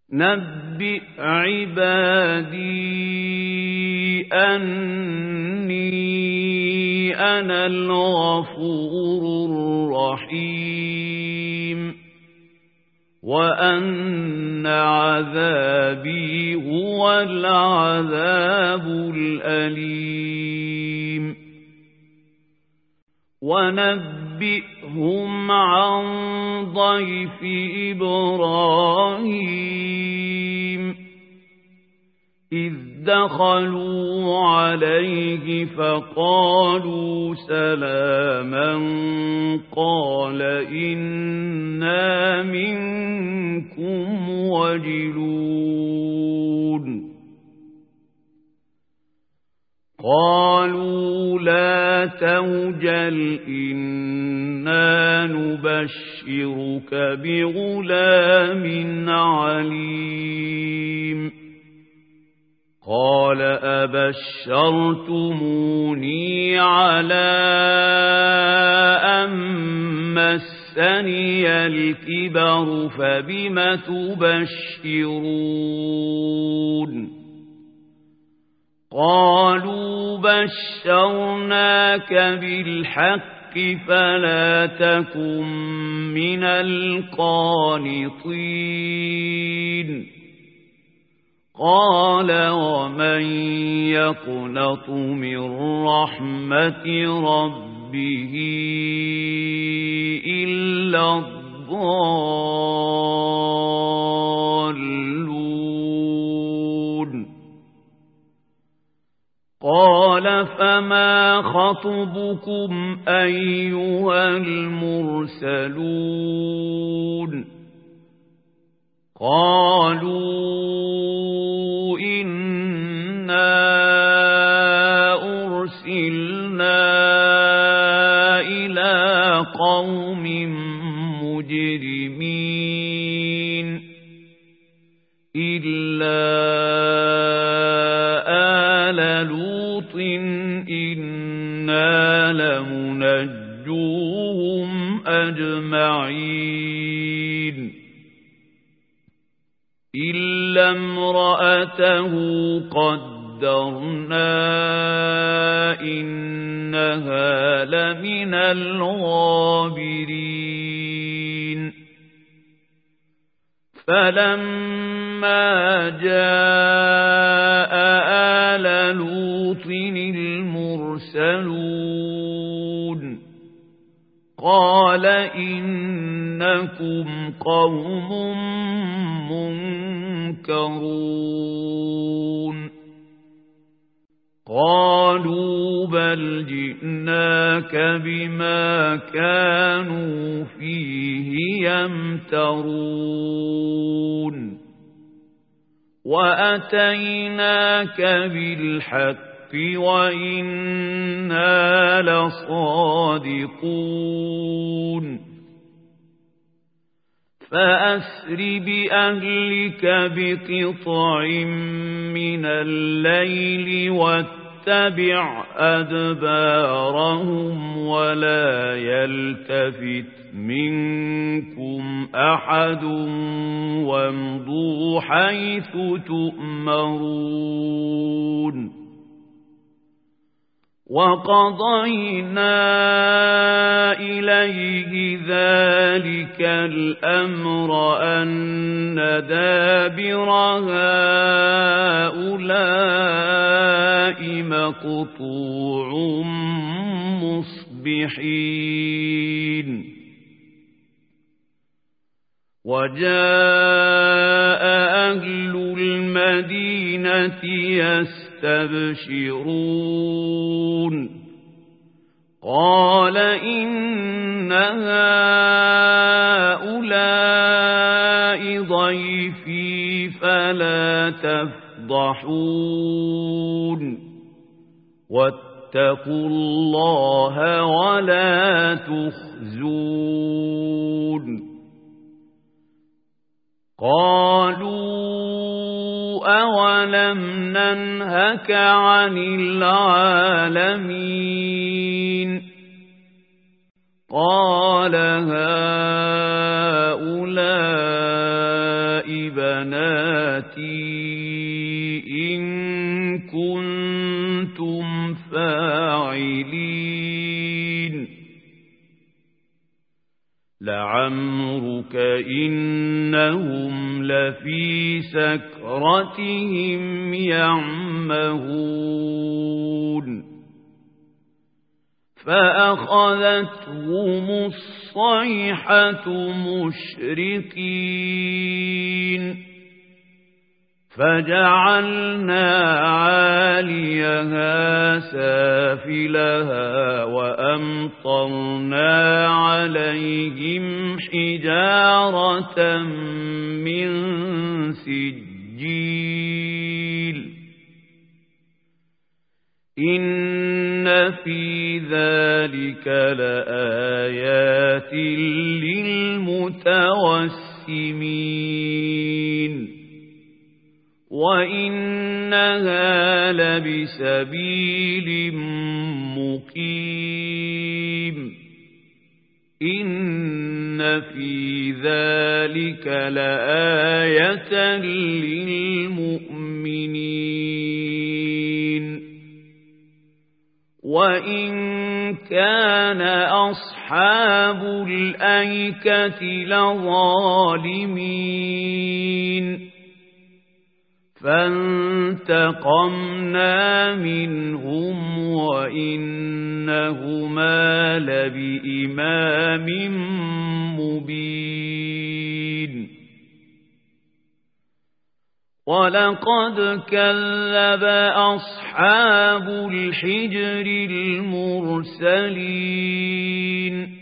نبئ عبادي أني أنا الغفور الرحيم وأن عذابي هو العذاب الأليم ونبئهم عن ضيف إبراهيم إذ دخلوا عليه فقالوا سلاما قال إنا منكم وجلون قالوا لا توجل إنا نبشرك بغلام عليم قال أبشرتموني على أن مسني الكبر فبم تبشرون قالوا بشرناك بالحق فلا تكن من القانطين قال ومن يقنط من رحمة ربه إلا الضالون قال فما خطبكم أيها المرسلون قالوا إنا أرسلنا إلى قوم مجرمين إلا آل لوط إنا لمنجوهم أجمعين إلا امرأته قدرنا إنها لمن الغابرين فلما جاء آل لوط المرسلون قال إنكم قوم منكرون قالوا بل جئناك بما كانوا فيه يمترون وأتيناك بالحق وإنا لصادقون فأسر بأهلك بقطع من الليل واتبع أدبارهم ولا يلتفت منكم أحد وامضوا حيث تؤمرون وقضينا إليه ذلك الأمر أن دابر هؤلاء مقطوع مصبحين وجاء أهل المدينة يستبشرون قال إن هؤلاء ضيفي فلا تفضحون واتقوا الله ولا تخزون قالوا أولم ننهك عن العالمين قال هؤلاء بناتي إن كنتم فاعلين لعمرك إنهم لفي سكرتهم يعمهون فأخذتهم الصيحة مشرقين فجعلنا عاليها سافلها وأمطرنا عليهم حجارة من سجيل إن في ذلك لآيات للمتوسمين وإنها لبسبيل مقيم إن في ذلك لآية للمؤمنين وإن كان أصحاب الأيكة لظالمين فانتقمنا منهم وإنهما لبإمام مبين ولقد كذب أصحاب الحجر المرسلين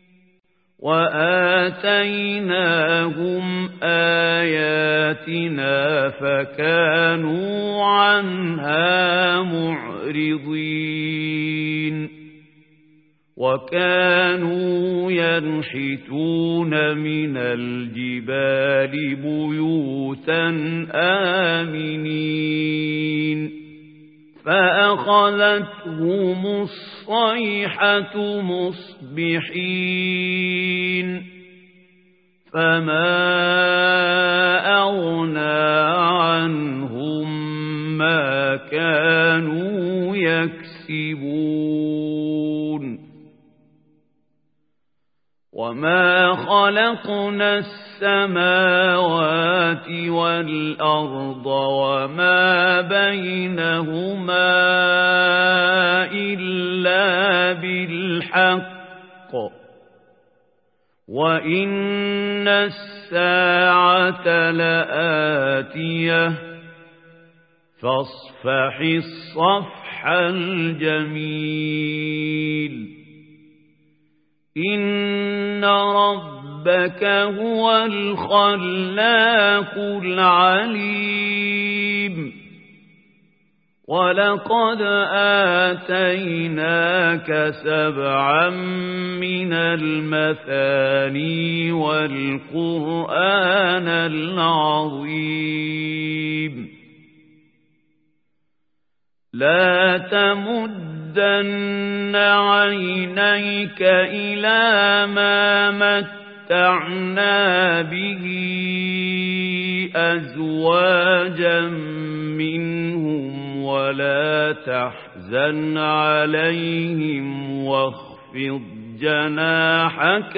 وآتيناهم آياتنا فكانوا عنها معرضين وكانوا ينحتون من الجبال بيوتا آمنين فأخذتهم الصيحة مصبحين فما أغنى عنهم ما كانوا يكسبون وما خلقنا السماوات والأرض وما بينهما إلا بالحق وإن الساعة لآتية فاصفح الصفح الجميل إن ربك هو الخلاق العليم ولقد آتيناك 7 من المثاني والقرآن العظيم لا تمدن عينيك إلى ما متعنا به أزواجا منهم ولا تحزن عليهم واخفض جناحك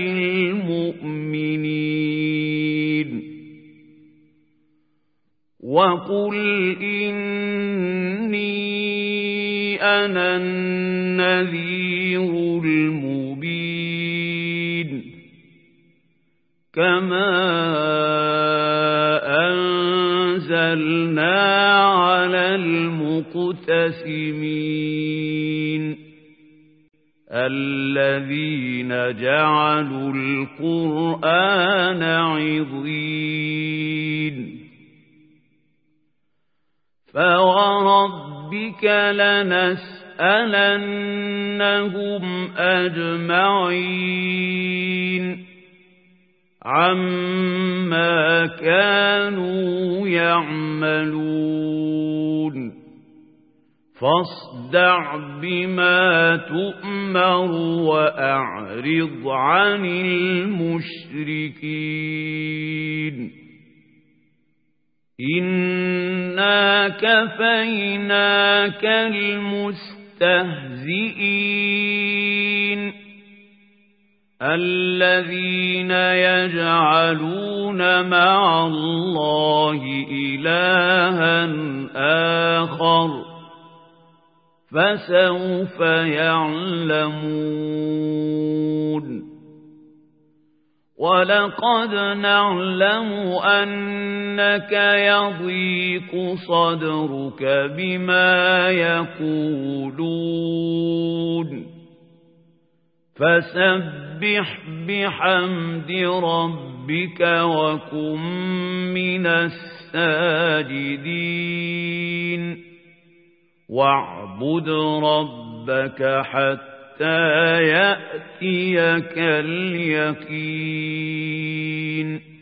للمؤمنين وقل إني أنا النذير المبين كما أنزلنا على المقتسمين الذين جعلوا القرآن عضين فوربك لنسألنهم أجمعين عما كانوا يعملون فاصدع بما تؤمر وأعرض عن المشركين إنا كفيناك المستهزئين الذين يجعلون مع الله إلها آخر فسوف يعلمون ولقد نعلم أنك يضيق صدرك بما يقولون فسبح بحمد ربك وكن من الساجدين واعبد ربك حتى يأتيك اليقين